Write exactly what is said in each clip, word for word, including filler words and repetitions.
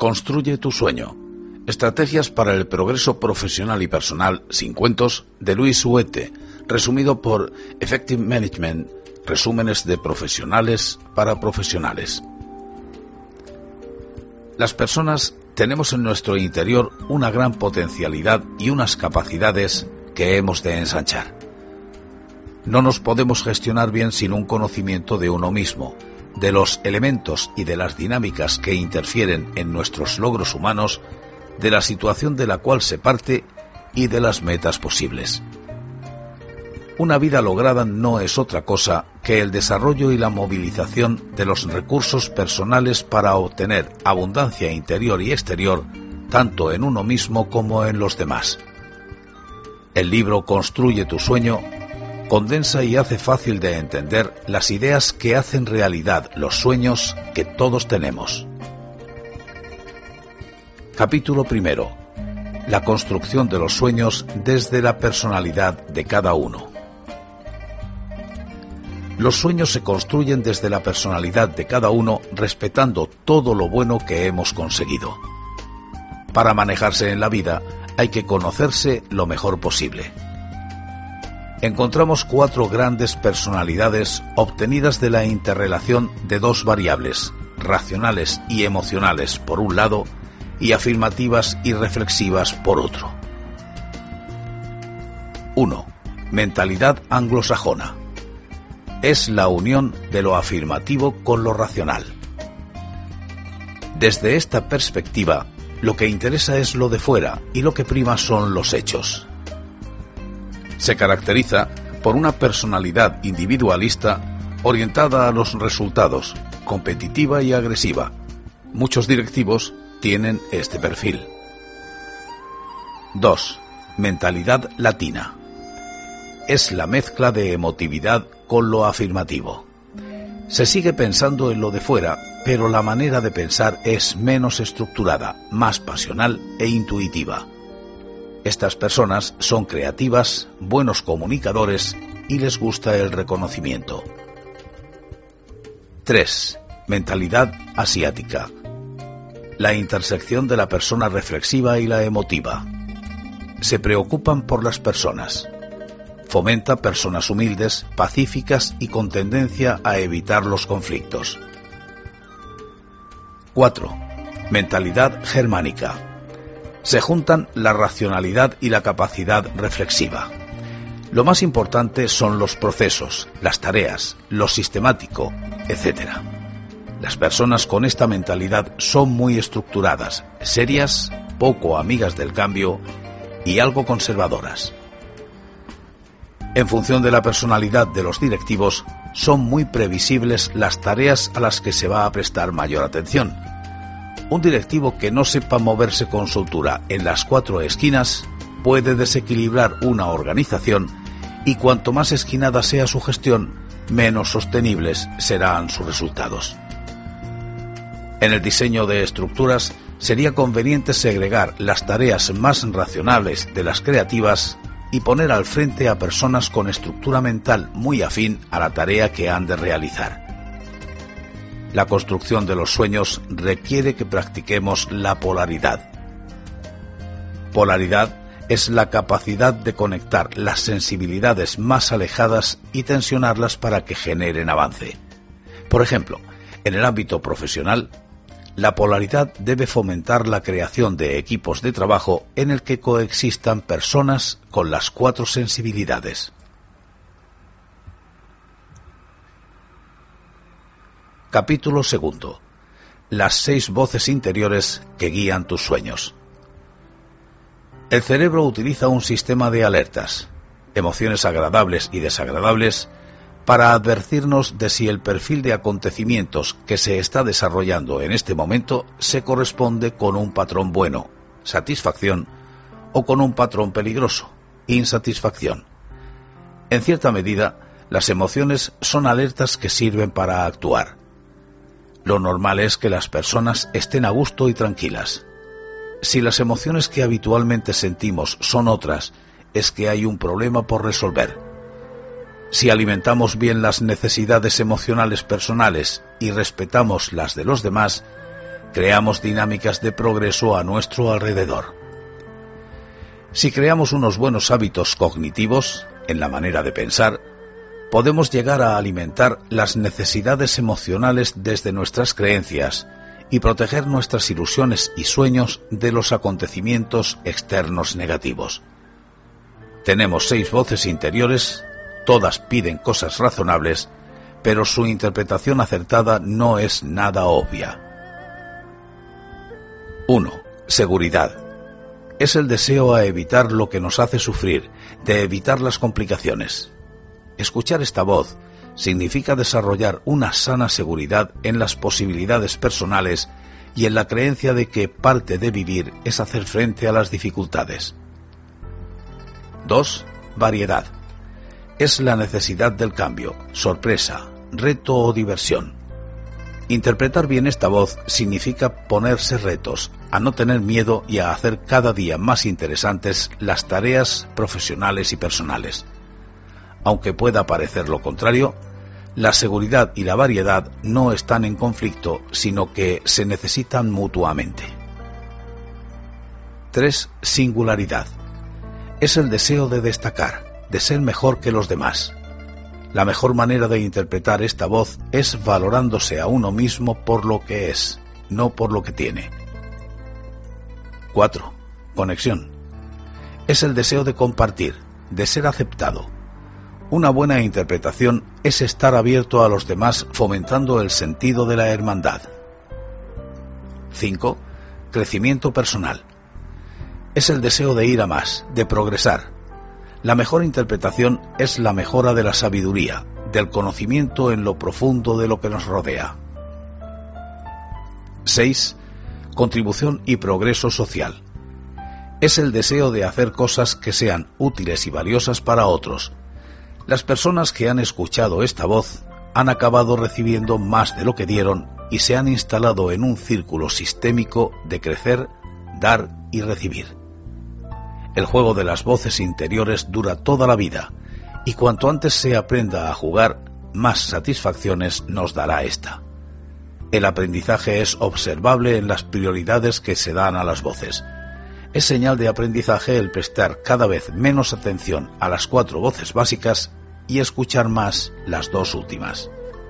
Construye tu sueño. Estrategias para el progreso profesional y personal sin cuentos, de Luis Huete, resumido por Effective Management, resúmenes de profesionales para profesionales. Las personas tenemos en nuestro interior una gran potencialidad y unas capacidades que hemos de ensanchar. No nos podemos gestionar bien sin un conocimiento de uno mismo, de los elementos y de las dinámicas que interfieren en nuestros logros humanos, de la situación de la cual se parte y de las metas posibles. Una vida lograda no es otra cosa que el desarrollo y la movilización de los recursos personales para obtener abundancia interior y exterior, tanto en uno mismo como en los demás. El libro Construye tu sueño condensa y hace fácil de entender las ideas que hacen realidad los sueños que todos tenemos. Capítulo primero. La construcción de los sueños desde la personalidad de cada uno. Los sueños se construyen desde la personalidad de cada uno, respetando todo lo bueno que hemos conseguido. Para manejarse en la vida, hay que conocerse lo mejor posible. Encontramos cuatro grandes personalidades obtenidas de la interrelación de dos variables, racionales y emocionales por un lado, y afirmativas y reflexivas por otro. uno. Mentalidad anglosajona. Es la unión de lo afirmativo con lo racional. Desde esta perspectiva, lo que interesa es lo de fuera y lo que prima son los hechos. Se caracteriza por una personalidad individualista orientada a los resultados, competitiva y agresiva. Muchos directivos tienen este perfil. dos. Mentalidad latina. Es la mezcla de emotividad con lo afirmativo. Se sigue pensando en lo de fuera, pero la manera de pensar es menos estructurada, más pasional e intuitiva. Estas personas son creativas, buenos comunicadores y les gusta el reconocimiento. tres. Mentalidad asiática. La intersección de la persona reflexiva y la emotiva. Se preocupan por las personas. Fomenta personas humildes, pacíficas y con tendencia a evitar los conflictos. cuatro. Mentalidad germánica. Se juntan la racionalidad y la capacidad reflexiva. Lo más importante son los procesos, las tareas, lo sistemático, etcétera. Las personas con esta mentalidad son muy estructuradas, serias, poco amigas del cambio y algo conservadoras. En función de la personalidad de los directivos, son muy previsibles las tareas a las que se va a prestar mayor atención. Un directivo que no sepa moverse con soltura en las cuatro esquinas puede desequilibrar una organización y cuanto más esquinada sea su gestión, menos sostenibles serán sus resultados. En el diseño de estructuras sería conveniente segregar las tareas más racionales de las creativas y poner al frente a personas con estructura mental muy afín a la tarea que han de realizar. La construcción de los sueños requiere que practiquemos la polaridad. Polaridad es la capacidad de conectar las sensibilidades más alejadas y tensionarlas para que generen avance. Por ejemplo, en el ámbito profesional, la polaridad debe fomentar la creación de equipos de trabajo en el que coexistan personas con las cuatro sensibilidades. Capítulo segundo. Las seis voces interiores que guían tus sueños. El cerebro utiliza un sistema de alertas, emociones agradables y desagradables, para advertirnos de si el perfil de acontecimientos que se está desarrollando en este momento se corresponde con un patrón bueno, satisfacción, o con un patrón peligroso, insatisfacción. En cierta medida, las emociones son alertas que sirven para actuar. Lo normal es que las personas estén a gusto y tranquilas. Si las emociones que habitualmente sentimos son otras, es que hay un problema por resolver. Si alimentamos bien las necesidades emocionales personales y respetamos las de los demás, creamos dinámicas de progreso a nuestro alrededor. Si creamos unos buenos hábitos cognitivos en la manera de pensar, podemos llegar a alimentar las necesidades emocionales desde nuestras creencias y proteger nuestras ilusiones y sueños de los acontecimientos externos negativos. Tenemos seis voces interiores, todas piden cosas razonables, pero su interpretación acertada no es nada obvia. uno. Seguridad. Es el deseo a evitar lo que nos hace sufrir, de evitar las complicaciones. Escuchar esta voz significa desarrollar una sana seguridad en las posibilidades personales y en la creencia de que parte de vivir es hacer frente a las dificultades. dos. Variedad. Es la necesidad del cambio, sorpresa, reto o diversión. Interpretar bien esta voz significa ponerse retos, a no tener miedo y a hacer cada día más interesantes las tareas profesionales y personales. Aunque pueda parecer lo contrario, la seguridad y la variedad no están en conflicto, sino que se necesitan mutuamente. tres. Singularidad. Es el deseo de destacar, de ser mejor que los demás. La mejor manera de interpretar esta voz es valorándose a uno mismo por lo que es, no por lo que tiene. cuatro. Conexión. Es el deseo de compartir, de ser aceptado. Una buena interpretación es estar abierto a los demás, fomentando el sentido de la hermandad. cinco. Crecimiento personal. Es el deseo de ir a más, de progresar. La mejor interpretación es la mejora de la sabiduría, del conocimiento en lo profundo de lo que nos rodea. seis. Contribución y progreso social. Es el deseo de hacer cosas que sean útiles y valiosas para otros. Las personas que han escuchado esta voz han acabado recibiendo más de lo que dieron y se han instalado en un círculo sistémico de crecer, dar y recibir. El juego de las voces interiores dura toda la vida, y cuanto antes se aprenda a jugar, más satisfacciones nos dará esta. El aprendizaje es observable en las prioridades que se dan a las voces. Es señal de aprendizaje el prestar cada vez menos atención a las cuatro voces básicas y escuchar más las dos últimas.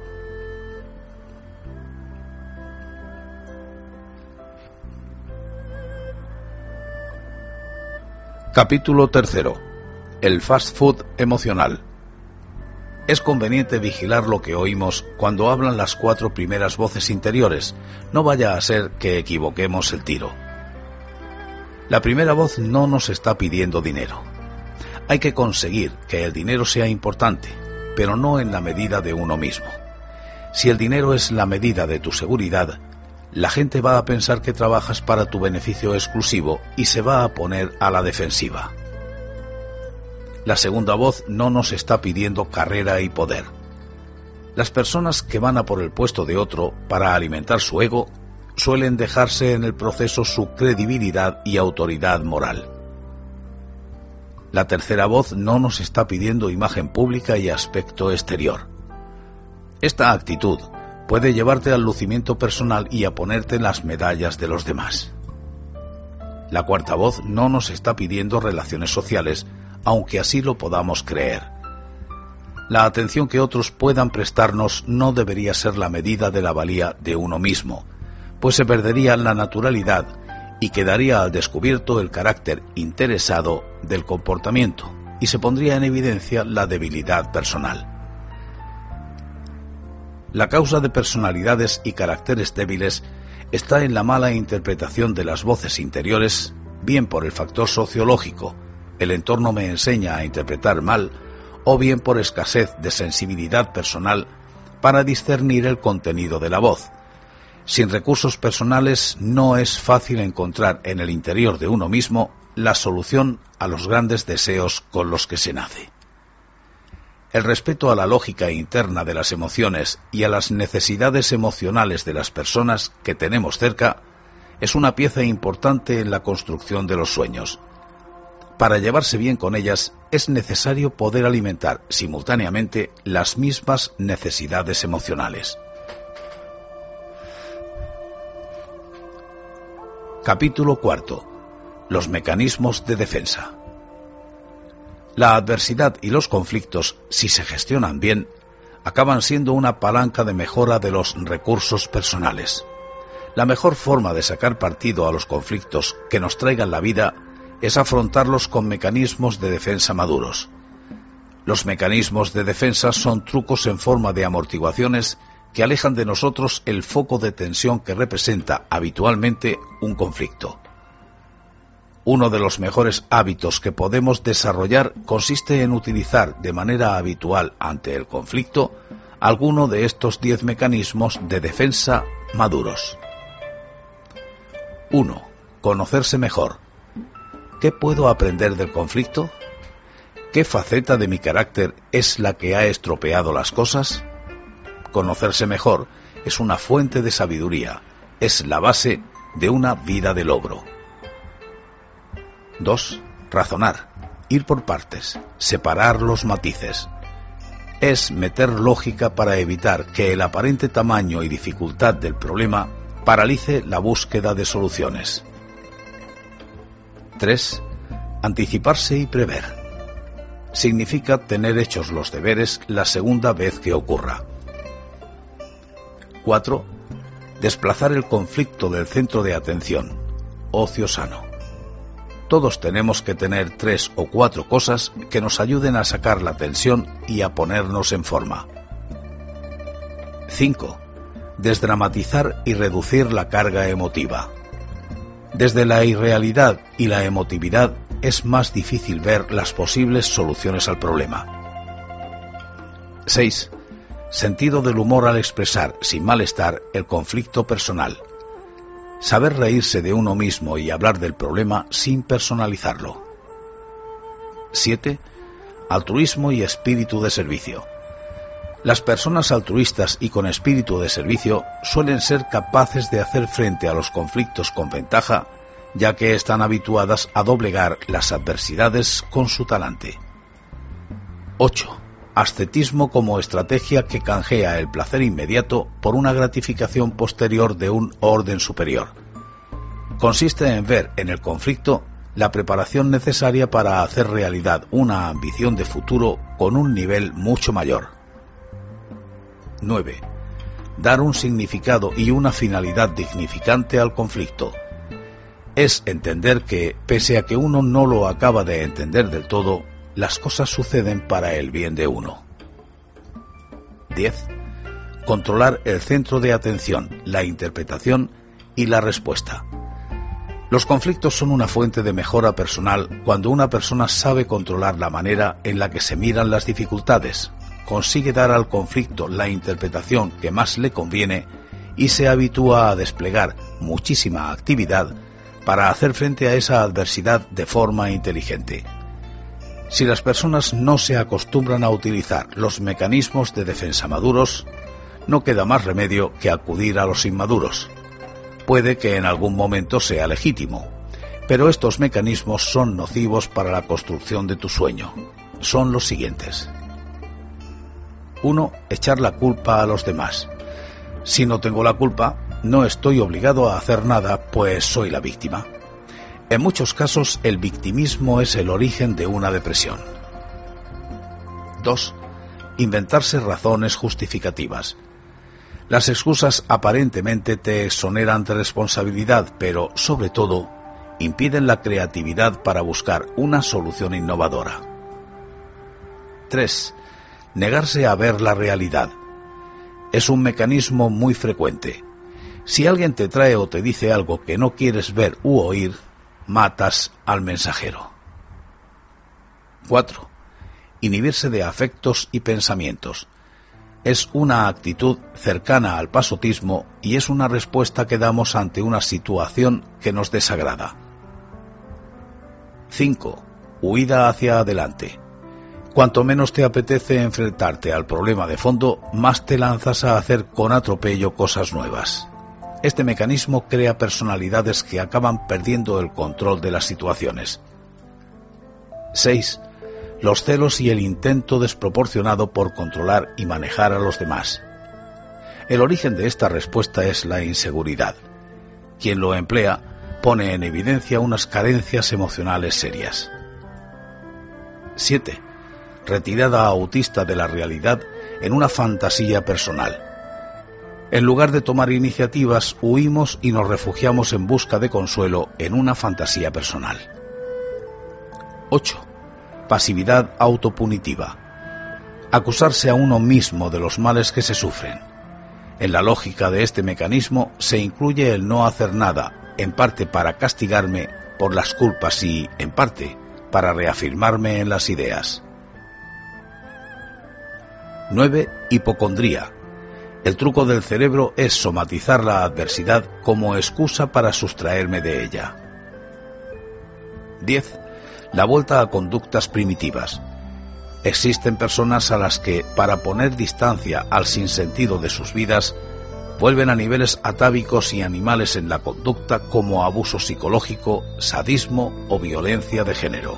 Capítulo tercero. El fast food emocional. Es conveniente vigilar lo que oímos cuando hablan las cuatro primeras voces interiores, no vaya a ser que equivoquemos el tiro. La primera voz no nos está pidiendo dinero. Hay que conseguir que el dinero sea importante, pero no en la medida de uno mismo. Si el dinero es la medida de tu seguridad, la gente va a pensar que trabajas para tu beneficio exclusivo y se va a poner a la defensiva. La segunda voz no nos está pidiendo carrera y poder. Las personas que van a por el puesto de otro para alimentar su ego suelen dejarse en el proceso su credibilidad y autoridad moral. La tercera voz no nos está pidiendo imagen pública y aspecto exterior. Esta actitud puede llevarte al lucimiento personal y a ponerte las medallas de los demás. La cuarta voz no nos está pidiendo relaciones sociales, aunque así lo podamos creer. La atención que otros puedan prestarnos no debería ser la medida de la valía de uno mismo, pues se perdería la naturalidad y quedaría al descubierto el carácter interesado del comportamiento y se pondría en evidencia la debilidad personal. La causa de personalidades y caracteres débiles está en la mala interpretación de las voces interiores, bien por el factor sociológico, el entorno me enseña a interpretar mal, o bien por escasez de sensibilidad personal para discernir el contenido de la voz. Sin recursos personales no es fácil encontrar en el interior de uno mismo la solución a los grandes deseos con los que se nace. El respeto a la lógica interna de las emociones y a las necesidades emocionales de las personas que tenemos cerca es una pieza importante en la construcción de los sueños. Para llevarse bien con ellas es necesario poder alimentar simultáneamente las mismas necesidades emocionales. Capítulo cuarto. Los mecanismos de defensa. La adversidad y los conflictos, si se gestionan bien, acaban siendo una palanca de mejora de los recursos personales. La mejor forma de sacar partido a los conflictos que nos traigan la vida es afrontarlos con mecanismos de defensa maduros. Los mecanismos de defensa son trucos en forma de amortiguaciones que alejan de nosotros el foco de tensión que representa habitualmente un conflicto. Uno de los mejores hábitos que podemos desarrollar consiste en utilizar de manera habitual ante el conflicto alguno de estos diez mecanismos de defensa maduros. uno. Conocerse mejor. ¿Qué puedo aprender del conflicto? ¿Qué faceta de mi carácter es la que ha estropeado las cosas? Conocerse mejor es una fuente de sabiduría, es la base de una vida de logro. dos. Razonar, ir por partes, separar los matices. Es meter lógica para evitar que el aparente tamaño y dificultad del problema paralice la búsqueda de soluciones. tres. Anticiparse y prever. Significa tener hechos los deberes la segunda vez que ocurra. cuatro. Desplazar el conflicto del centro de atención. Ocio sano. Todos tenemos que tener tres o cuatro cosas que nos ayuden a sacar la tensión y a ponernos en forma. cinco. Desdramatizar y reducir la carga emotiva. Desde la irrealidad y la emotividad es más difícil ver las posibles soluciones al problema. seis. Sentido del humor al expresar, sin malestar, el conflicto personal. Saber reírse de uno mismo y hablar del problema sin personalizarlo. siete. Altruismo y espíritu de servicio. Las personas altruistas y con espíritu de servicio suelen ser capaces de hacer frente a los conflictos con ventaja, ya que están habituadas a doblegar las adversidades con su talante. ocho. Ascetismo como estrategia que canjea el placer inmediato por una gratificación posterior de un orden superior. Consiste en ver en el conflicto la preparación necesaria para hacer realidad una ambición de futuro con un nivel mucho mayor. nueve. Dar un significado y una finalidad dignificante al conflicto. Es entender que, pese a que uno no lo acaba de entender del todo, las cosas suceden para el bien de uno. diez. Controlar el centro de atención, la interpretación y la respuesta. Los conflictos son una fuente de mejora personal cuando una persona sabe controlar la manera en la que se miran las dificultades, consigue dar al conflicto la interpretación que más le conviene y se habitúa a desplegar muchísima actividad para hacer frente a esa adversidad de forma inteligente. Si las personas no se acostumbran a utilizar los mecanismos de defensa maduros, no queda más remedio que acudir a los inmaduros. Puede que en algún momento sea legítimo, pero estos mecanismos son nocivos para la construcción de tu sueño. Son los siguientes. uno. Echar la culpa a los demás. Si no tengo la culpa, no estoy obligado a hacer nada, pues soy la víctima. En muchos casos, el victimismo es el origen de una depresión. dos. Inventarse razones justificativas. Las excusas aparentemente te exoneran de responsabilidad, pero, sobre todo, impiden la creatividad para buscar una solución innovadora. tres. Negarse a ver la realidad. Es un mecanismo muy frecuente. Si alguien te trae o te dice algo que no quieres ver u oír, matas al mensajero. cuatro. Inhibirse de afectos y pensamientos. Es una actitud cercana al pasotismo y es una respuesta que damos ante una situación que nos desagrada. cinco. Huida hacia adelante. Cuanto menos te apetece enfrentarte al problema de fondo, más te lanzas a hacer con atropello cosas nuevas. Este mecanismo crea personalidades que acaban perdiendo el control de las situaciones. seis. Los celos y el intento desproporcionado por controlar y manejar a los demás. El origen de esta respuesta es la inseguridad. Quien lo emplea pone en evidencia unas carencias emocionales serias. siete. Retirada autista de la realidad en una fantasía personal. En lugar de tomar iniciativas, huimos y nos refugiamos en busca de consuelo en una fantasía personal. ocho. Pasividad autopunitiva. Acusarse a uno mismo de los males que se sufren. En la lógica de este mecanismo se incluye el no hacer nada, en parte para castigarme por las culpas y, en parte, para reafirmarme en las ideas. nueve. Hipocondría. El truco del cerebro es somatizar la adversidad como excusa para sustraerme de ella. diez. La vuelta a conductas primitivas. Existen personas a las que, para poner distancia al sinsentido de sus vidas, vuelven a niveles atávicos y animales en la conducta como abuso psicológico, sadismo o violencia de género.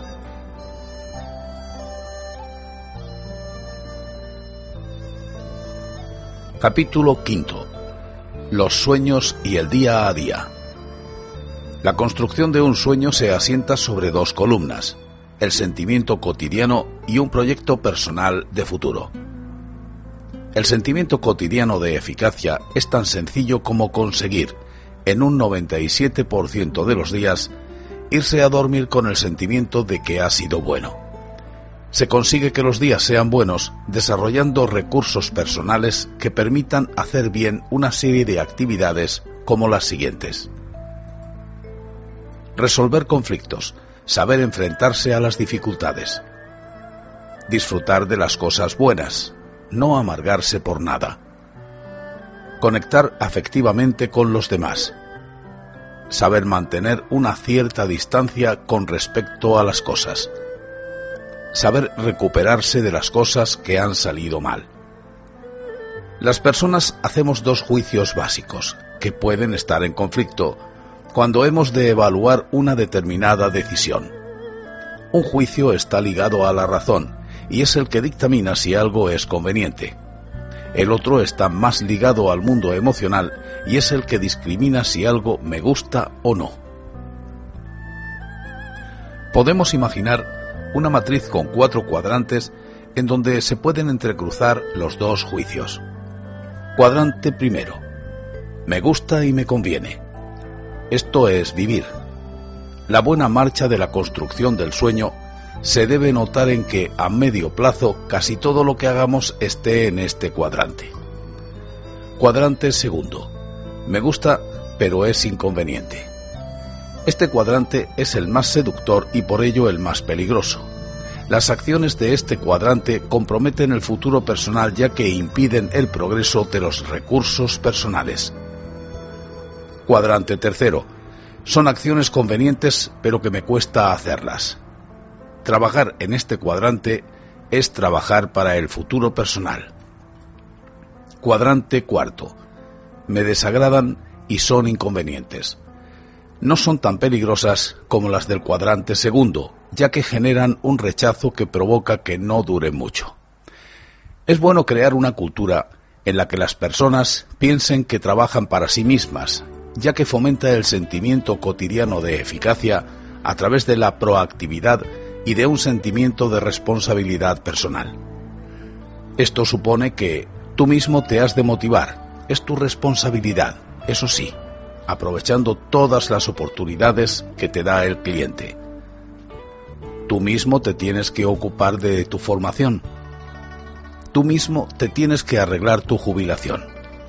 Capítulo quinto. Los sueños y el día a día. La construcción de un sueño se asienta sobre dos columnas: el sentimiento cotidiano y un proyecto personal de futuro. El sentimiento cotidiano de eficacia es tan sencillo como conseguir, en un noventa y siete por ciento de los días, irse a dormir con el sentimiento de que ha sido bueno. Se consigue que los días sean buenos desarrollando recursos personales que permitan hacer bien una serie de actividades como las siguientes: resolver conflictos, saber enfrentarse a las dificultades, disfrutar de las cosas buenas, no amargarse por nada, conectar afectivamente con los demás, saber mantener una cierta distancia con respecto a las cosas, saber recuperarse de las cosas que han salido mal. Las personas hacemos dos juicios básicos que pueden estar en conflicto cuando hemos de evaluar una determinada decisión. Un juicio está ligado a la razón y es el que dictamina si algo es conveniente. El otro está más ligado al mundo emocional y es el que discrimina si algo me gusta o no. Podemos imaginar una matriz con cuatro cuadrantes en donde se pueden entrecruzar los dos juicios. Cuadrante primero: me gusta y me conviene. Esto es vivir. La buena marcha de la construcción del sueño se debe notar en que a medio plazo casi todo lo que hagamos esté en este cuadrante. Cuadrante segundo: me gusta, pero es inconveniente. Este cuadrante es el más seductor y por ello el más peligroso. Las acciones de este cuadrante comprometen el futuro personal ya que impiden el progreso de los recursos personales. Cuadrante tercero: son acciones convenientes pero que me cuesta hacerlas. Trabajar en este cuadrante es trabajar para el futuro personal. Cuadrante cuarto: me desagradan y son inconvenientes. No son tan peligrosas como las del cuadrante segundo, ya que generan un rechazo que provoca que no dure mucho. Es bueno crear una cultura en la que las personas piensen que trabajan para sí mismas, ya que fomenta el sentimiento cotidiano de eficacia a través de la proactividad y de un sentimiento de responsabilidad personal. Esto supone que tú mismo te has de motivar, es tu responsabilidad, eso sí, aprovechando todas las oportunidades que te da el cliente. Tú mismo te tienes que ocupar de tu formación. Tú mismo te tienes que arreglar tu jubilación.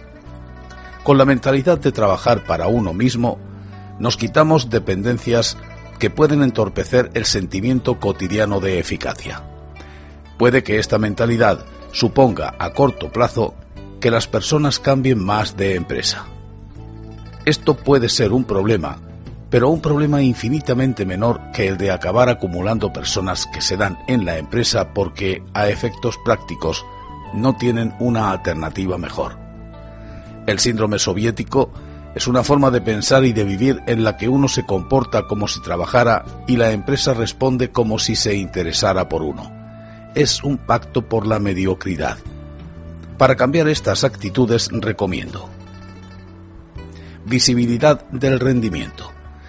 Con la mentalidad de trabajar para uno mismo, nos quitamos dependencias que pueden entorpecer el sentimiento cotidiano de eficacia. Puede que esta mentalidad suponga a corto plazo que las personas cambien más de empresa. Esto puede ser un problema, pero un problema infinitamente menor que el de acabar acumulando personas que se dan en la empresa porque, a efectos prácticos, no tienen una alternativa mejor. El síndrome soviético es una forma de pensar y de vivir en la que uno se comporta como si trabajara y la empresa responde como si se interesara por uno. Es un pacto por la mediocridad. Para cambiar estas actitudes recomiendo: visibilidad del rendimiento.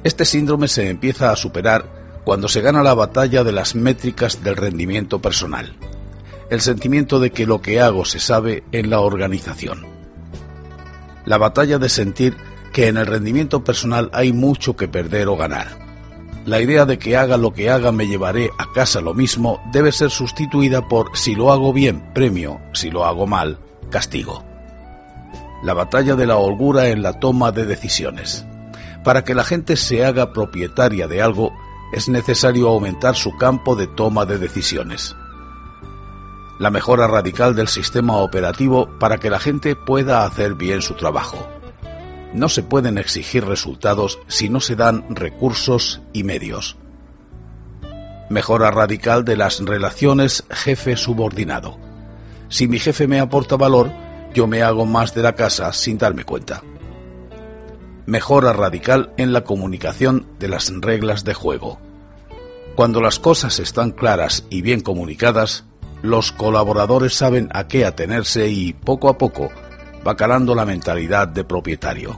Este síndrome se empieza a superar cuando se gana la batalla de las métricas del rendimiento personal, el sentimiento de que lo que hago se sabe en la organización. La batalla de sentir que en el rendimiento personal hay mucho que perder o ganar. La idea de que haga lo que haga me llevaré a casa lo mismo debe ser sustituida por si lo hago bien, premio, si lo hago mal, castigo. La batalla de la holgura en la toma de decisiones. Para que la gente se haga propietaria de algo, es necesario aumentar su campo de toma de decisiones. La mejora radical del sistema operativo para que la gente pueda hacer bien su trabajo. No se pueden exigir resultados si no se dan recursos y medios. Mejora radical de las relaciones jefe-subordinado. Si mi jefe me aporta valor, yo me hago más de la casa sin darme cuenta. Mejora radical en la comunicación de las reglas de juego. Cuando las cosas están claras y bien comunicadas, los colaboradores saben a qué atenerse y, poco a poco, va calando la mentalidad de propietario.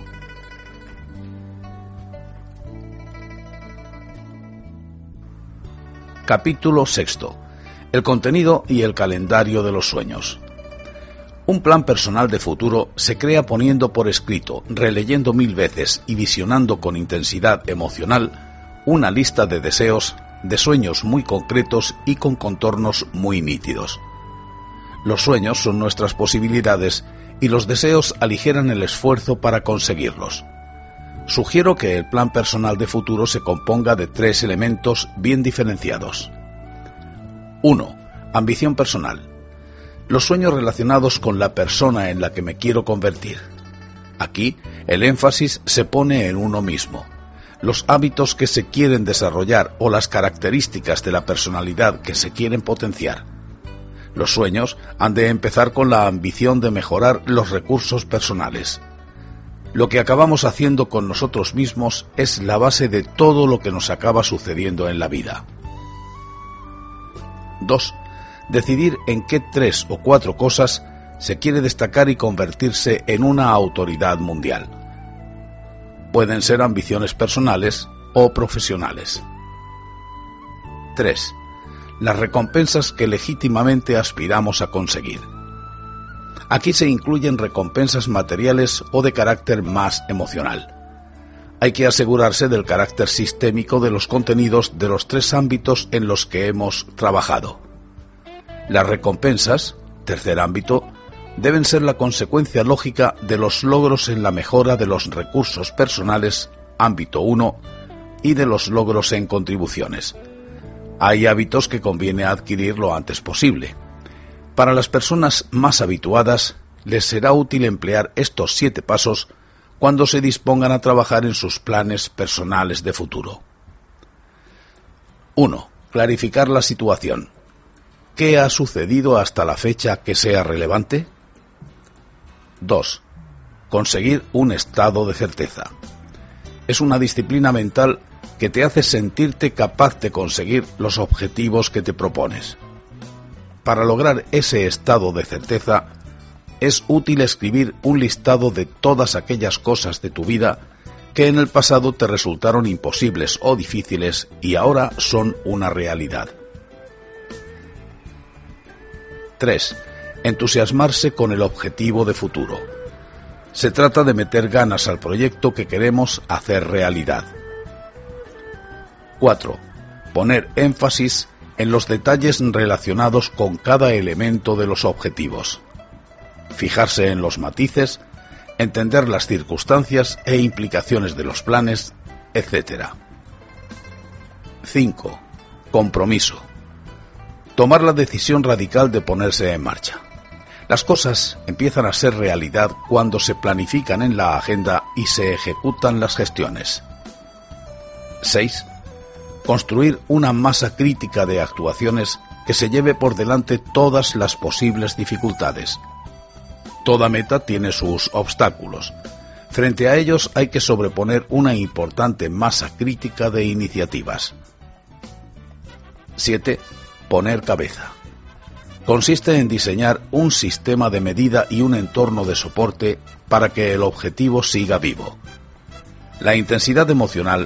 Capítulo sexto. El contenido y el calendario de los sueños. Un plan personal de futuro se crea poniendo por escrito, releyendo mil veces y visionando con intensidad emocional una lista de deseos, de sueños muy concretos y con contornos muy nítidos. Los sueños son nuestras posibilidades y los deseos aligeran el esfuerzo para conseguirlos. Sugiero que el plan personal de futuro se componga de tres elementos bien diferenciados. uno. Ambición personal. Los sueños relacionados con la persona en la que me quiero convertir. Aquí, el énfasis se pone en uno mismo. Los hábitos que se quieren desarrollar o las características de la personalidad que se quieren potenciar. Los sueños han de empezar con la ambición de mejorar los recursos personales. Lo que acabamos haciendo con nosotros mismos es la base de todo lo que nos acaba sucediendo en la vida. dos. Decidir en qué tres o cuatro cosas se quiere destacar y convertirse en una autoridad mundial. Pueden ser ambiciones personales o profesionales. tres. Las recompensas que legítimamente aspiramos a conseguir. Aquí se incluyen recompensas materiales o de carácter más emocional. Hay que asegurarse del carácter sistémico de los contenidos de los tres ámbitos en los que hemos trabajado. Las recompensas, tercer ámbito, deben ser la consecuencia lógica de los logros en la mejora de los recursos personales, ámbito uno, y de los logros en contribuciones. Hay hábitos que conviene adquirir lo antes posible. Para las personas más habituadas, les será útil emplear estos siete pasos cuando se dispongan a trabajar en sus planes personales de futuro. uno. Clarificar la situación. ¿Qué ha sucedido hasta la fecha que sea relevante? dos. Conseguir un estado de certeza. Es una disciplina mental que te hace sentirte capaz de conseguir los objetivos que te propones. Para lograr ese estado de certeza, es útil escribir un listado de todas aquellas cosas de tu vida que en el pasado te resultaron imposibles o difíciles y ahora son una realidad. tres. Entusiasmarse con el objetivo de futuro. Se trata de meter ganas al proyecto que queremos hacer realidad. cuatro. Poner énfasis en los detalles relacionados con cada elemento de los objetivos. Fijarse en los matices, entender las circunstancias e implicaciones de los planes, etcétera. cinco. Compromiso. Tomar la decisión radical de ponerse en marcha. Las cosas empiezan a ser realidad cuando se planifican en la agenda y se ejecutan las gestiones. seis. Construir una masa crítica de actuaciones que se lleve por delante todas las posibles dificultades. Toda meta tiene sus obstáculos. Frente a ellos hay que sobreponer una importante masa crítica de iniciativas. siete. Poner cabeza. Consiste en diseñar un sistema de medida y un entorno de soporte para que el objetivo siga vivo. La intensidad emocional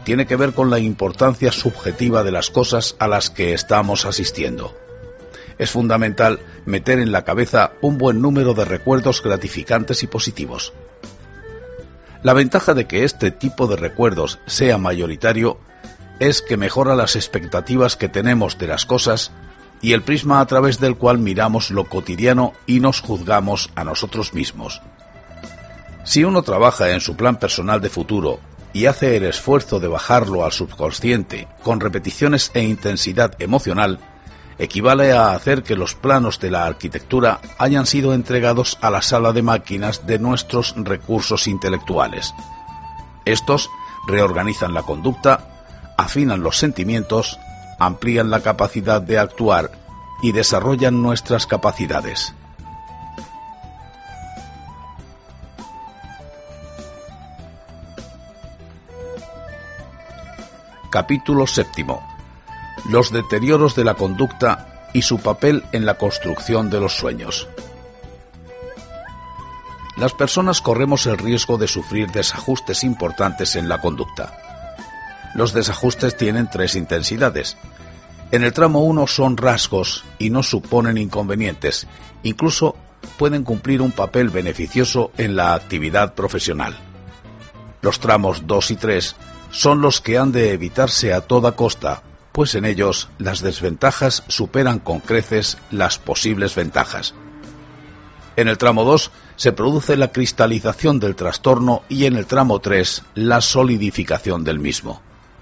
tiene que ver con la importancia subjetiva de las cosas a las que estamos asistiendo. Es fundamental meter en la cabeza un buen número de recuerdos gratificantes y positivos. La ventaja de que este tipo de recuerdos sea mayoritario es que mejora las expectativas que tenemos de las cosas y el prisma a través del cual miramos lo cotidiano y nos juzgamos a nosotros mismos. Si uno trabaja en su plan personal de futuro y hace el esfuerzo de bajarlo al subconsciente con repeticiones e intensidad emocional, equivale a hacer que los planos de la arquitectura hayan sido entregados a la sala de máquinas de nuestros recursos intelectuales. Estos reorganizan la conducta, afinan los sentimientos, amplían la capacidad de actuar y desarrollan nuestras capacidades. Capítulo séptimo. Los deterioros de la conducta y su papel en la construcción de los sueños. Las personas corremos el riesgo de sufrir desajustes importantes en la conducta. Los desajustes tienen tres intensidades. En el tramo uno son rasgos y no suponen inconvenientes, incluso pueden cumplir un papel beneficioso en la actividad profesional. Los tramos dos y tres son los que han de evitarse a toda costa, pues en ellos las desventajas superan con creces las posibles ventajas. En el tramo dos se produce la cristalización del trastorno y en el tramo tres la solidificación del mismo.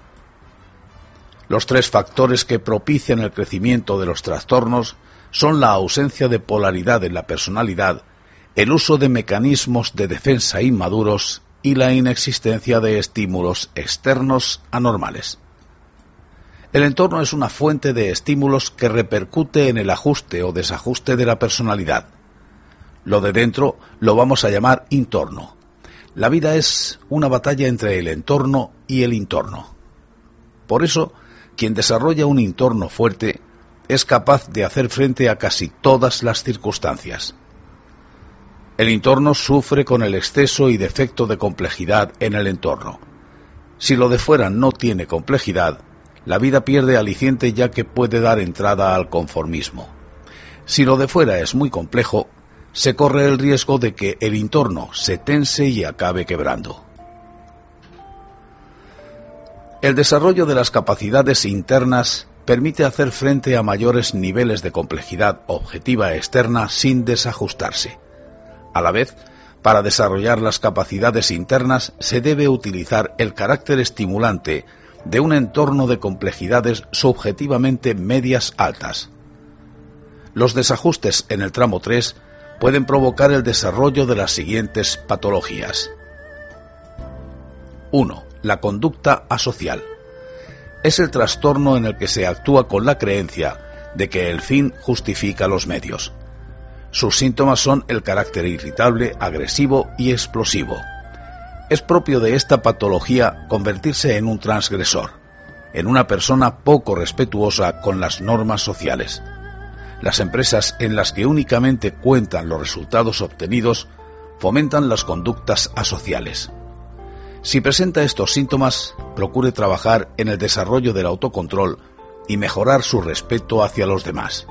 Los tres factores que propician el crecimiento de los trastornos son la ausencia de polaridad en la personalidad, el uso de mecanismos de defensa inmaduros y la inexistencia de estímulos externos anormales. El entorno es una fuente de estímulos que repercute en el ajuste o desajuste de la personalidad. Lo de dentro lo vamos a llamar intorno. La vida es una batalla entre el entorno y el intorno. Por eso, quien desarrolla un intorno fuerte es capaz de hacer frente a casi todas las circunstancias. El intorno sufre con el exceso y defecto de complejidad en el entorno. Si lo de fuera no tiene complejidad, la vida pierde aliciente ya que puede dar entrada al conformismo. Si lo de fuera es muy complejo, se corre el riesgo de que el entorno se tense y acabe quebrando. El desarrollo de las capacidades internas permite hacer frente a mayores niveles de complejidad objetiva externa sin desajustarse. A la vez, para desarrollar las capacidades internas se debe utilizar el carácter estimulante de un entorno de complejidades subjetivamente medias altas. Los desajustes en el tramo tres pueden provocar el desarrollo de las siguientes patologías. uno. La conducta asocial. Es el trastorno en el que se actúa con la creencia de que el fin justifica los medios. Sus síntomas son el carácter irritable, agresivo y explosivo. Es propio de esta patología convertirse en un transgresor, en una persona poco respetuosa con las normas sociales. Las empresas en las que únicamente cuentan los resultados obtenidos fomentan las conductas asociales. Si presenta estos síntomas, procure trabajar en el desarrollo del autocontrol y mejorar su respeto hacia los demás.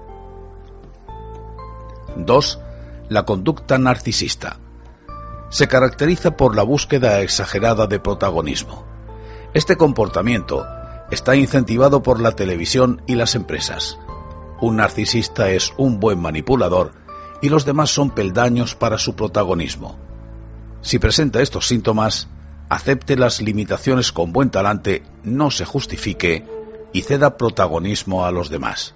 dos. La conducta narcisista. Se caracteriza por la búsqueda exagerada de protagonismo. Este comportamiento está incentivado por la televisión y las empresas. Un narcisista es un buen manipulador y los demás son peldaños para su protagonismo. Si presenta estos síntomas, acepte las limitaciones con buen talante, no se justifique y ceda protagonismo a los demás.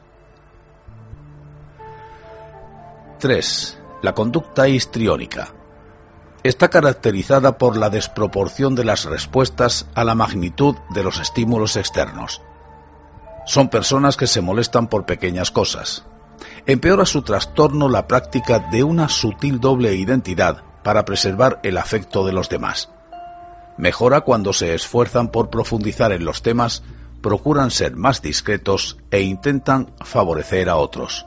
tres. La conducta histriónica. Está caracterizada por la desproporción de las respuestas a la magnitud de los estímulos externos. Son personas que se molestan por pequeñas cosas. Empeora su trastorno la práctica de una sutil doble identidad para preservar el afecto de los demás. Mejora cuando se esfuerzan por profundizar en los temas, procuran ser más discretos e intentan favorecer a otros.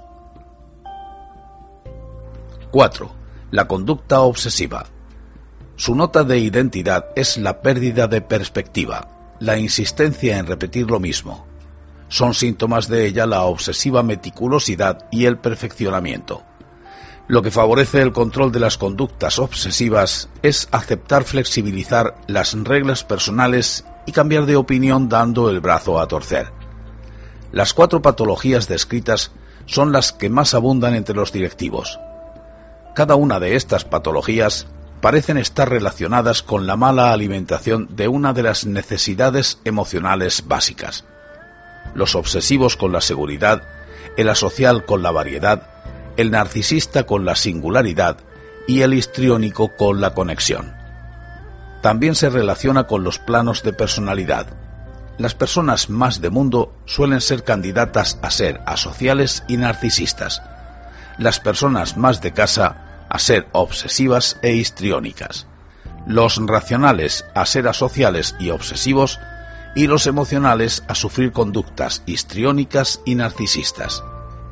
cuatro. La conducta obsesiva. Su nota de identidad es la pérdida de perspectiva, la insistencia en repetir lo mismo. Son síntomas de ella la obsesiva meticulosidad y el perfeccionamiento. Lo que favorece el control de las conductas obsesivas es aceptar flexibilizar las reglas personales y cambiar de opinión dando el brazo a torcer. Las cuatro patologías descritas son las que más abundan entre los directivos. Cada una de estas patologías parecen estar relacionadas con la mala alimentación de una de las necesidades emocionales básicas. Los obsesivos con la seguridad, el asocial con la variedad, el narcisista con la singularidad y el histriónico con la conexión. También se relaciona con los planos de personalidad. Las personas más de mundo suelen ser candidatas a ser asociales y narcisistas. Las personas más de casa a ser obsesivas e histriónicas. Los racionales a ser asociales y obsesivos, y los emocionales a sufrir conductas histriónicas y narcisistas.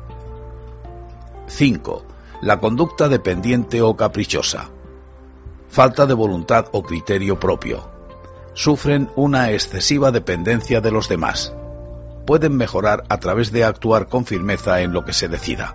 cinco. La conducta dependiente o caprichosa. Falta de voluntad o criterio propio. Sufren una excesiva dependencia de los demás. Pueden mejorar a través de actuar con firmeza en lo que se decida.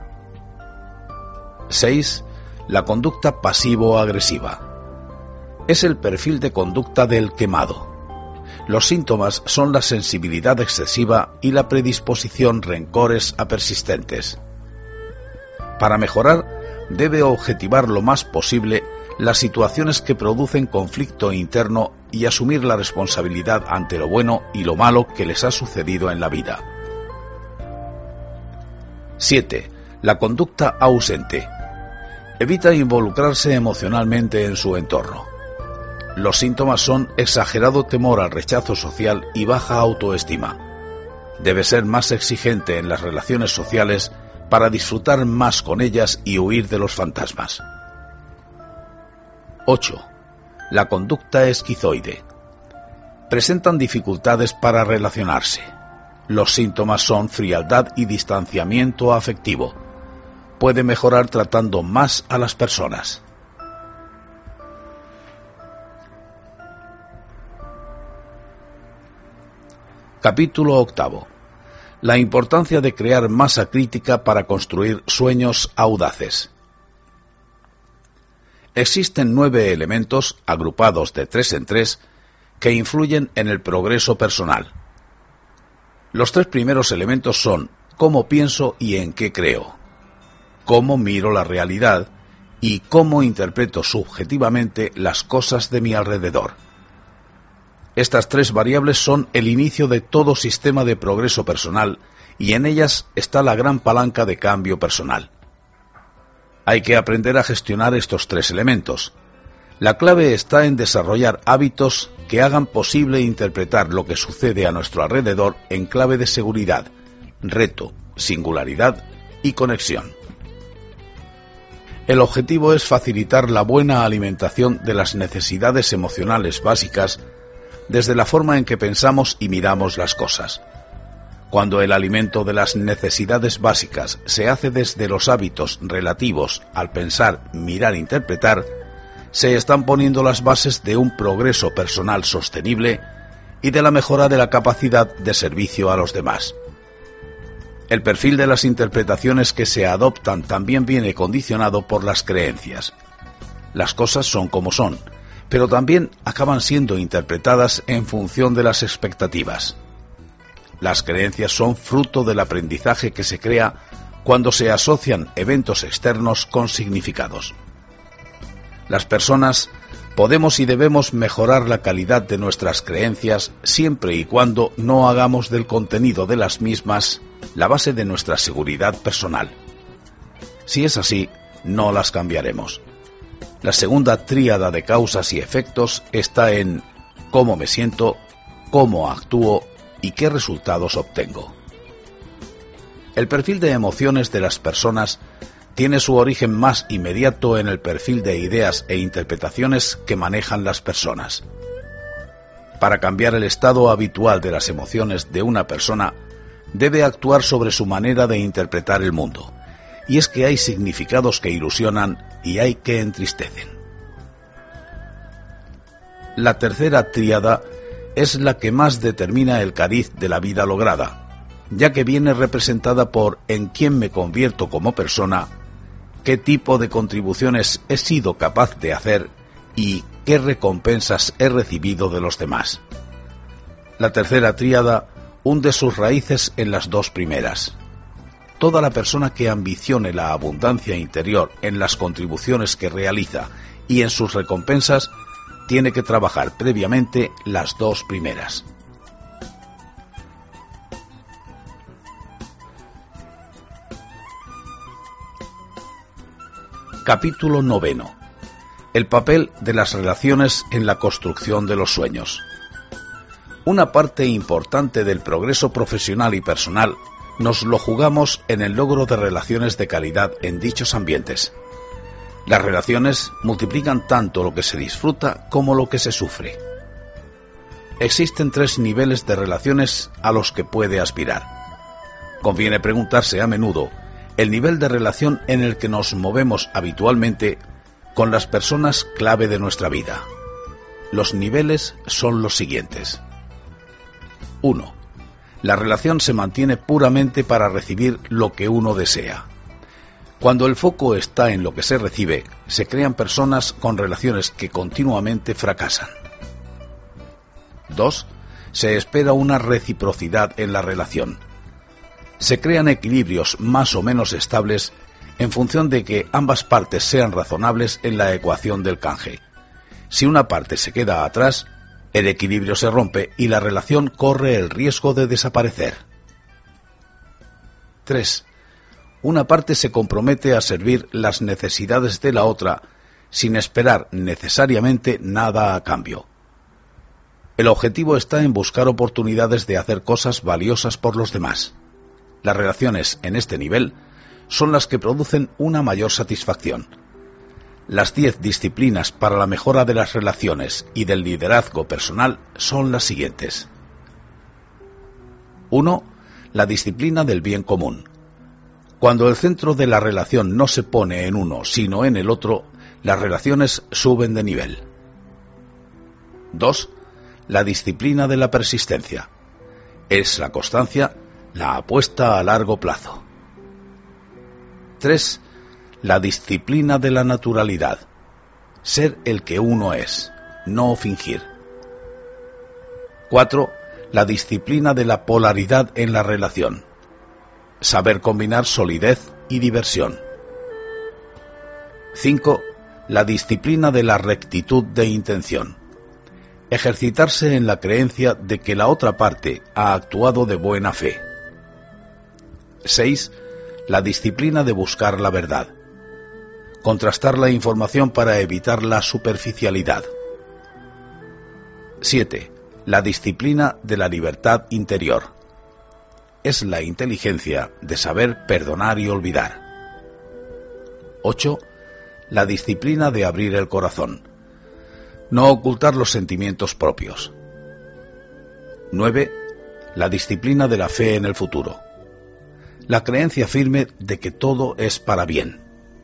seis. La conducta pasivo-agresiva. Es el perfil de conducta del quemado. Los síntomas son la sensibilidad excesiva y la predisposición rencores a persistentes. Para mejorar, debe objetivar lo más posible las situaciones que producen conflicto interno y asumir la responsabilidad ante lo bueno y lo malo que les ha sucedido en la vida. siete. La conducta ausente. Evita involucrarse emocionalmente en su entorno. Los síntomas son exagerado temor al rechazo social y baja autoestima. Debe ser más exigente en las relaciones sociales para disfrutar más con ellas y huir de los fantasmas. ocho. La conducta esquizoide. Presentan dificultades para relacionarse. Los síntomas son frialdad y distanciamiento afectivo. Puede mejorar tratando más a las personas. Capítulo octavo. La importancia de crear masa crítica para construir sueños audaces. Existen nueve elementos, agrupados de tres en tres, que influyen en el progreso personal. Los tres primeros elementos son cómo pienso y en qué creo, cómo miro la realidad y cómo interpreto subjetivamente las cosas de mi alrededor. Estas tres variables son el inicio de todo sistema de progreso personal y en ellas está la gran palanca de cambio personal. Hay que aprender a gestionar estos tres elementos. La clave está en desarrollar hábitos que hagan posible interpretar lo que sucede a nuestro alrededor en clave de seguridad, reto, singularidad y conexión. El objetivo es facilitar la buena alimentación de las necesidades emocionales básicas desde la forma en que pensamos y miramos las cosas. Cuando el alimento de las necesidades básicas se hace desde los hábitos relativos al pensar, mirar e interpretar, se están poniendo las bases de un progreso personal sostenible y de la mejora de la capacidad de servicio a los demás. El perfil de las interpretaciones que se adoptan también viene condicionado por las creencias. Las cosas son como son, pero también acaban siendo interpretadas en función de las expectativas. Las creencias son fruto del aprendizaje que se crea cuando se asocian eventos externos con significados. Las personas podemos y debemos mejorar la calidad de nuestras creencias siempre y cuando no hagamos del contenido de las mismas la base de nuestra seguridad personal. Si es así, no las cambiaremos. La segunda tríada de causas y efectos está en cómo me siento, cómo actúo y qué resultados obtengo. El perfil de emociones de las personas tiene su origen más inmediato en el perfil de ideas e interpretaciones que manejan las personas. Para cambiar el estado habitual de las emociones de una persona, debe actuar sobre su manera de interpretar el mundo. Y es que hay significados que ilusionan y hay que entristecen. La tercera tríada es la que más determina el cariz de la vida lograda, ya que viene representada por en quién me convierto como persona, qué tipo de contribuciones he sido capaz de hacer y qué recompensas he recibido de los demás. La tercera tríada hunde sus raíces en las dos primeras. Toda la persona que ambicione la abundancia interior en las contribuciones que realiza y en sus recompensas tiene que trabajar previamente las dos primeras. Capítulo noveno. El papel de las relaciones en la construcción de los sueños. Una parte importante del progreso profesional y personal nos lo jugamos en el logro de relaciones de calidad en dichos ambientes. Las relaciones multiplican tanto lo que se disfruta como lo que se sufre. Existen tres niveles de relaciones a los que puede aspirar. Conviene preguntarse a menudo el nivel de relación en el que nos movemos habitualmente con las personas clave de nuestra vida. Los niveles son los siguientes. uno. La relación se mantiene puramente para recibir lo que uno desea. Cuando el foco está en lo que se recibe, se crean personas con relaciones que continuamente fracasan. dos. Se espera una reciprocidad en la relación. Se crean equilibrios más o menos estables en función de que ambas partes sean razonables en la ecuación del canje. Si una parte se queda atrás, el equilibrio se rompe y la relación corre el riesgo de desaparecer. tres. Una parte se compromete a servir las necesidades de la otra sin esperar necesariamente nada a cambio. El objetivo está en buscar oportunidades de hacer cosas valiosas por los demás. Las relaciones en este nivel son las que producen una mayor satisfacción. Las diez disciplinas para la mejora de las relaciones y del liderazgo personal son las siguientes. uno. La disciplina del bien común. Cuando el centro de la relación no se pone en uno, sino en el otro, las relaciones suben de nivel. dos. La disciplina de la persistencia. Es la constancia, la apuesta a largo plazo. tres. La disciplina de la naturalidad. Ser el que uno es, no fingir. cuatro. La disciplina de la polaridad en la relación. Saber combinar solidez y diversión. cinco. La disciplina de la rectitud de intención. Ejercitarse en la creencia de que la otra parte ha actuado de buena fe. seis. La disciplina de buscar la verdad. Contrastar la información para evitar la superficialidad. siete. La disciplina de la libertad interior. Es la inteligencia de saber perdonar y olvidar. ocho. La disciplina de abrir el corazón. No ocultar los sentimientos propios. nueve. La disciplina de la fe en el futuro. La creencia firme de que todo es para bien.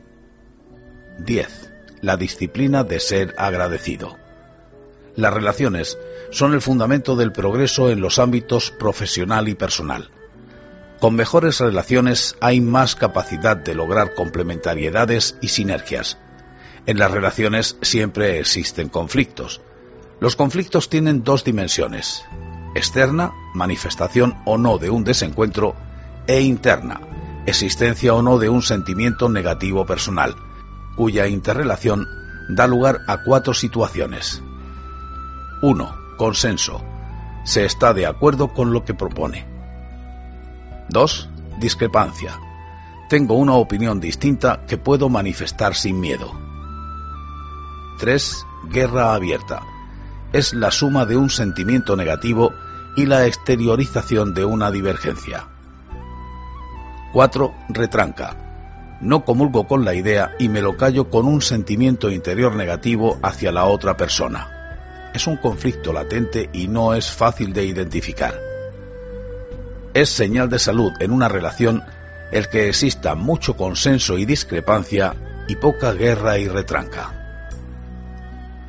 diez. La disciplina de ser agradecido. Las relaciones son el fundamento del progreso en los ámbitos profesional y personal. Con mejores relaciones hay más capacidad de lograr complementariedades y sinergias. En las relaciones siempre existen conflictos. Los conflictos tienen dos dimensiones: externa, manifestación o no de un desencuentro, e interna, existencia o no de un sentimiento negativo personal, cuya interrelación da lugar a cuatro situaciones. uno. Consenso. Se está de acuerdo con lo que propone. dos. Discrepancia. Tengo una opinión distinta que puedo manifestar sin miedo. tres. Guerra abierta. Es la suma de un sentimiento negativo y la exteriorización de una divergencia. cuatro. Retranca. No comulgo con la idea y me lo callo con un sentimiento interior negativo hacia la otra persona. Es un conflicto latente y no es fácil de identificar. Es señal de salud en una relación el que exista mucho consenso y discrepancia y poca guerra y retranca.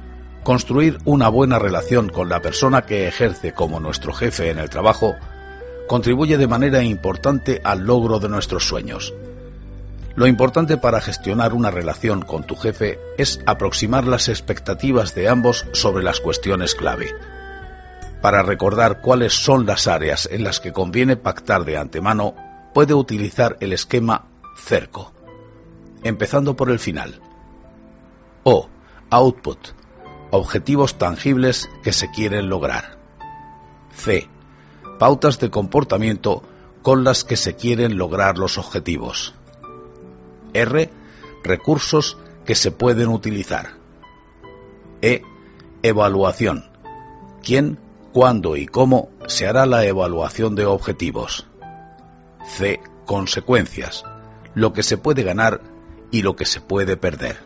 Construir una buena relación con la persona que ejerce como nuestro jefe en el trabajo contribuye de manera importante al logro de nuestros sueños. Lo importante para gestionar una relación con tu jefe es aproximar las expectativas de ambos sobre las cuestiones clave. Para recordar cuáles son las áreas en las que conviene pactar de antemano, puede utilizar el esquema cerco, empezando por el final. O. Output. Objetivos tangibles que se quieren lograr. C. Pautas de comportamiento con las que se quieren lograr los objetivos. R. Recursos que se pueden utilizar. E. Evaluación. ¿Quién, cuándo y cómo se hará la evaluación de objetivos? C. Consecuencias. Lo que se puede ganar y lo que se puede perder.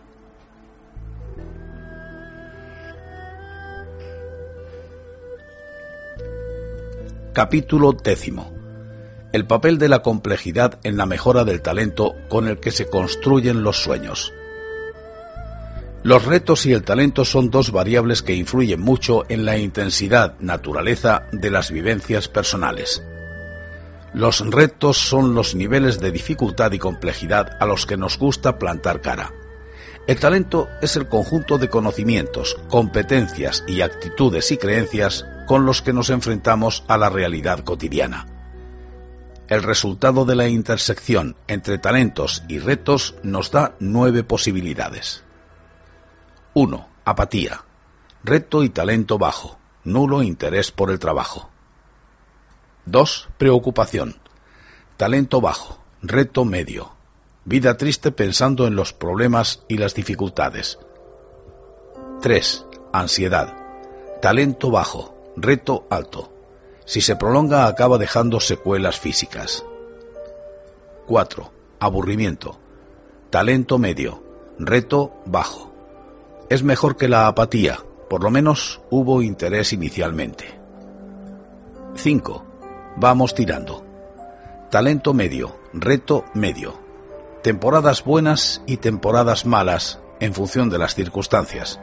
Capítulo décimo. El papel de la complejidad en la mejora del talento con el que se construyen los sueños. Los retos y el talento son dos variables que influyen mucho en la intensidad, naturaleza de las vivencias personales. Los retos son los niveles de dificultad y complejidad a los que nos gusta plantar cara. El talento es el conjunto de conocimientos, competencias y actitudes y creencias con los que nos enfrentamos a la realidad cotidiana. El resultado de la intersección entre talentos y retos nos da nueve posibilidades. uno. Apatía. Reto y talento bajo. Nulo interés por el trabajo. dos. Preocupación. Talento bajo. Reto medio. Vida triste pensando en los problemas y las dificultades. tres. Ansiedad. Talento bajo. Reto alto. Si se prolonga acaba dejando secuelas físicas. cuatro. Aburrimiento. Talento medio. Reto bajo. Es mejor que la apatía, por lo menos hubo interés inicialmente. cinco. Vamos tirando. Talento medio. Reto medio. Temporadas buenas y temporadas malas en función de las circunstancias.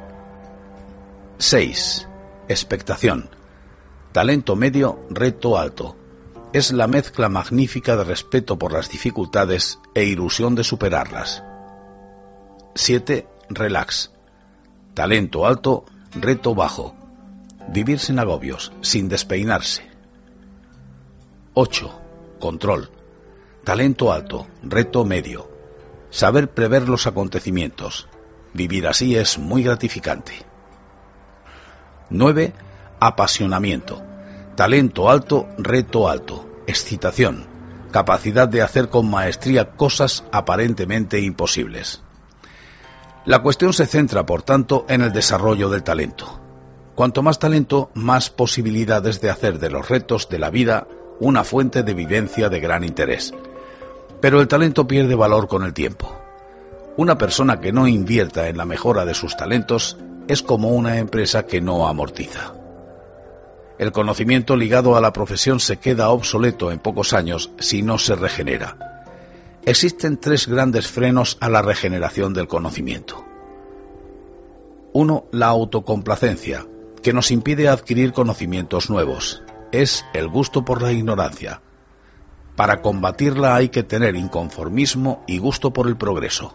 seis. Expectación. Talento medio, reto alto. Es la mezcla magnífica de respeto por las dificultades e ilusión de superarlas. siete. Relax. Talento alto, reto bajo. Vivir sin agobios, sin despeinarse. ocho. Control. Talento alto, reto medio. Saber prever los acontecimientos. Vivir así es muy gratificante. nueve. Apasionamiento. Talento alto, reto alto. Excitación. Capacidad de hacer con maestría cosas aparentemente imposibles. La cuestión se centra, por tanto, en el desarrollo del talento. Cuanto más talento, más posibilidades de hacer de los retos de la vida una fuente de vivencia de gran interés. Pero el talento pierde valor con el tiempo. Una persona que no invierta en la mejora de sus talentos es como una empresa que no amortiza. El conocimiento ligado a la profesión se queda obsoleto en pocos años si no se regenera. Existen tres grandes frenos a la regeneración del conocimiento. uno. La autocomplacencia, que nos impide adquirir conocimientos nuevos. Es el gusto por la ignorancia. Para combatirla hay que tener inconformismo y gusto por el progreso.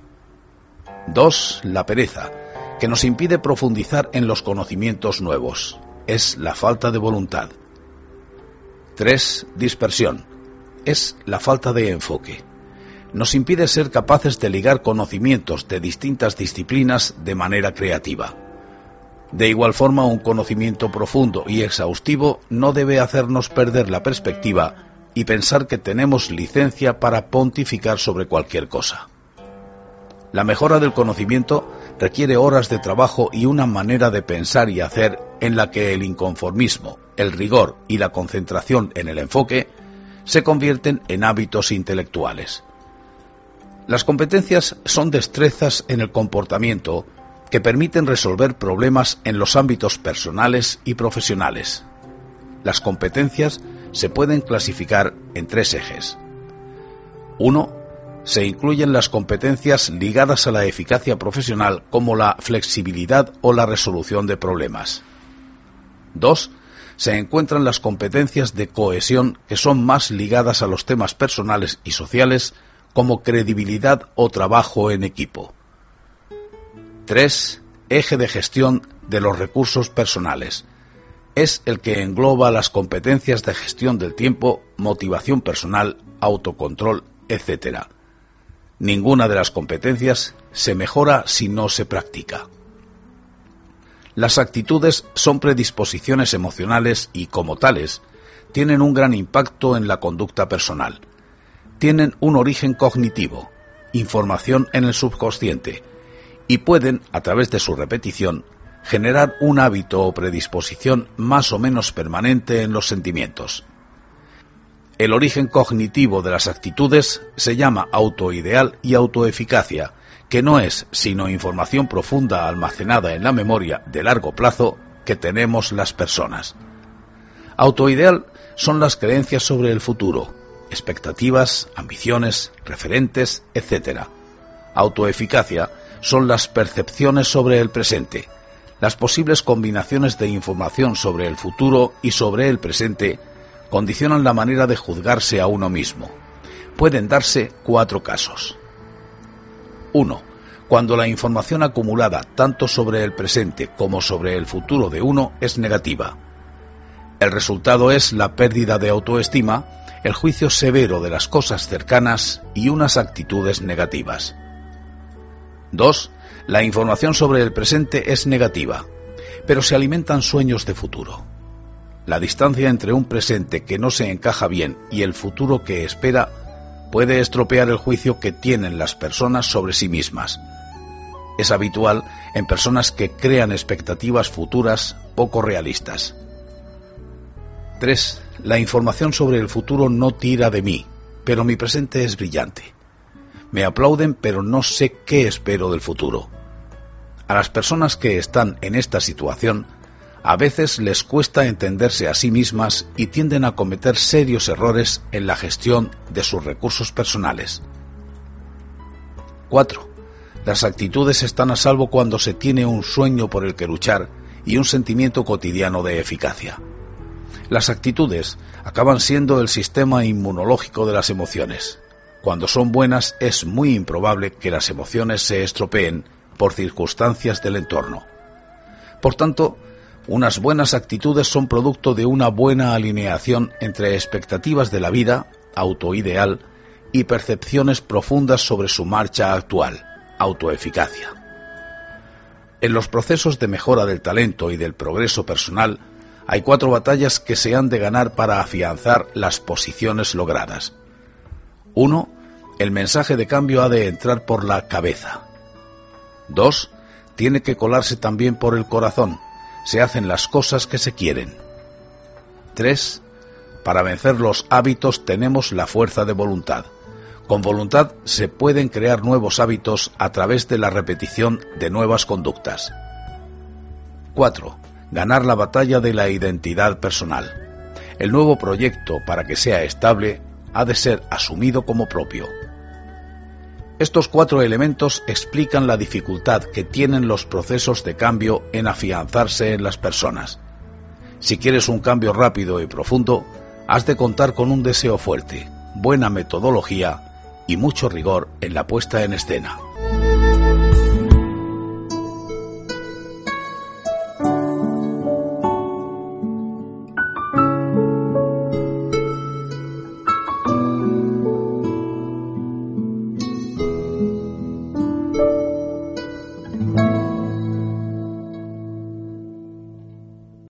dos. La pereza, que nos impide profundizar en los conocimientos nuevos. Es la falta de voluntad. tres. Dispersión. Es la falta de enfoque. Nos impide ser capaces de ligar conocimientos de distintas disciplinas de manera creativa. De igual forma, un conocimiento profundo y exhaustivo no debe hacernos perder la perspectiva y pensar que tenemos licencia para pontificar sobre cualquier cosa. La mejora del conocimiento requiere horas de trabajo y una manera de pensar y hacer en la que el inconformismo, el rigor y la concentración en el enfoque se convierten en hábitos intelectuales. Las competencias son destrezas en el comportamiento que permiten resolver problemas en los ámbitos personales y profesionales. Las competencias se pueden clasificar en tres ejes. uno. se incluyen las competencias ligadas a la eficacia profesional como la flexibilidad o la resolución de problemas. dos. Se encuentran las competencias de cohesión que son más ligadas a los temas personales y sociales como credibilidad o trabajo en equipo. tres. Eje de gestión de los recursos personales. Es el que engloba las competencias de gestión del tiempo, motivación personal, autocontrol, etcétera. Ninguna de las competencias se mejora si no se practica. Las actitudes son predisposiciones emocionales y, como tales, tienen un gran impacto en la conducta personal. Tienen un origen cognitivo, información en el subconsciente, y pueden, a través de su repetición, generar un hábito o predisposición más o menos permanente en los sentimientos. El origen cognitivo de las actitudes se llama autoideal y autoeficacia, que no es sino información profunda almacenada en la memoria de largo plazo que tenemos las personas. Autoideal son las creencias sobre el futuro, expectativas, ambiciones, referentes, etcétera. Autoeficacia son las percepciones sobre el presente. Las posibles combinaciones de información sobre el futuro y sobre el presente condicionan la manera de juzgarse a uno mismo. Pueden darse cuatro casos. uno. Cuando la información acumulada tanto sobre el presente como sobre el futuro de uno es negativa. El resultado es la pérdida de autoestima, el juicio severo de las cosas cercanas y unas actitudes negativas. dos. La información sobre el presente es negativa, pero se alimentan sueños de futuro. La distancia entre un presente que no se encaja bien y el futuro que espera puede estropear el juicio que tienen las personas sobre sí mismas. Es habitual en personas que crean expectativas futuras poco realistas. tres. La información sobre el futuro no tira de mí, pero mi presente es brillante. Me aplauden, pero no sé qué espero del futuro. A las personas que están en esta situación, a veces les cuesta entenderse a sí mismas y tienden a cometer serios errores en la gestión de sus recursos personales. cuatro. Las actitudes están a salvo cuando se tiene un sueño por el que luchar y un sentimiento cotidiano de eficacia. Las actitudes acaban siendo el sistema inmunológico de las emociones. Cuando son buenas es muy improbable que las emociones se estropeen por circunstancias del entorno. Por tanto, unas buenas actitudes son producto de una buena alineación entre expectativas de la vida, autoideal, y percepciones profundas sobre su marcha actual, autoeficacia. En los procesos de mejora del talento y del progreso personal, hay cuatro batallas que se han de ganar para afianzar las posiciones logradas. uno. El mensaje de cambio ha de entrar por la cabeza. dos. Tiene que colarse también por el corazón. Se hacen las cosas que se quieren. tres. Para vencer los hábitos tenemos la fuerza de voluntad. Con voluntad se pueden crear nuevos hábitos a través de la repetición de nuevas conductas. cuatro. Ganar la batalla de la identidad personal. El nuevo proyecto, para que sea estable, ha de ser asumido como propio. Estos cuatro elementos explican la dificultad que tienen los procesos de cambio en afianzarse en las personas. Si quieres un cambio rápido y profundo, has de contar con un deseo fuerte, buena metodología y mucho rigor en la puesta en escena.